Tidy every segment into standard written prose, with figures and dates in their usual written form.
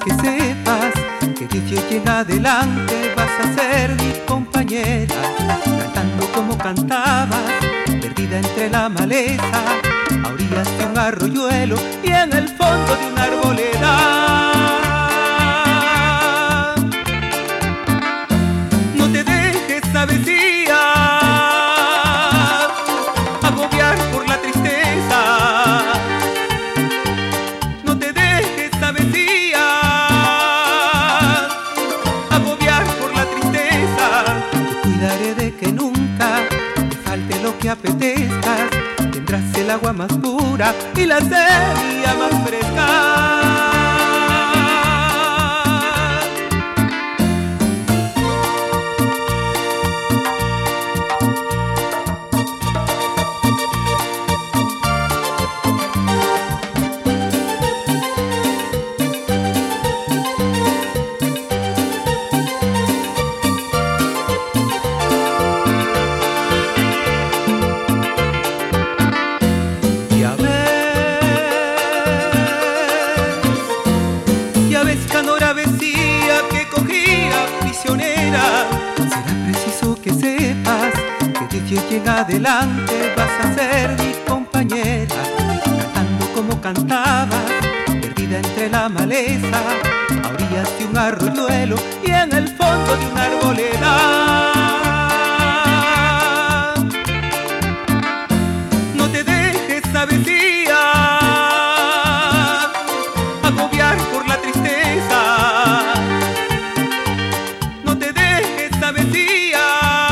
que sepas que de hoy en adelante vas a ser mi compañera, cantando como cantabas, perdida entre la maleza, a orillas de un arroyuelo y en el fondo de una arboleda. No te dejes, avecilla, agobiar por la tristeza. No te dejes, avecilla, agobiar por la tristeza. Te cuidaré de que nunca te falte lo que apetezcas. Tendrás el agua más pura y la semilla más fresca. Que cogía prisionera. Será preciso que sepas que de hoy en adelante vas a ser mi compañera, cantando como cantabas, perdida entre la maleza, a orillas de un arroyuelo y en el fondo de una arboleda. No te dejes, avecilla, agobiar por la tristeza. Avecilla,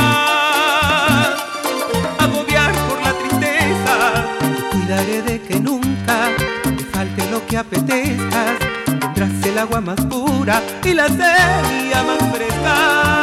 agobiar por la tristeza. Te cuidaré de que nunca te falte lo que apetezcas. Tendrás el agua más pura y la semilla más fresca.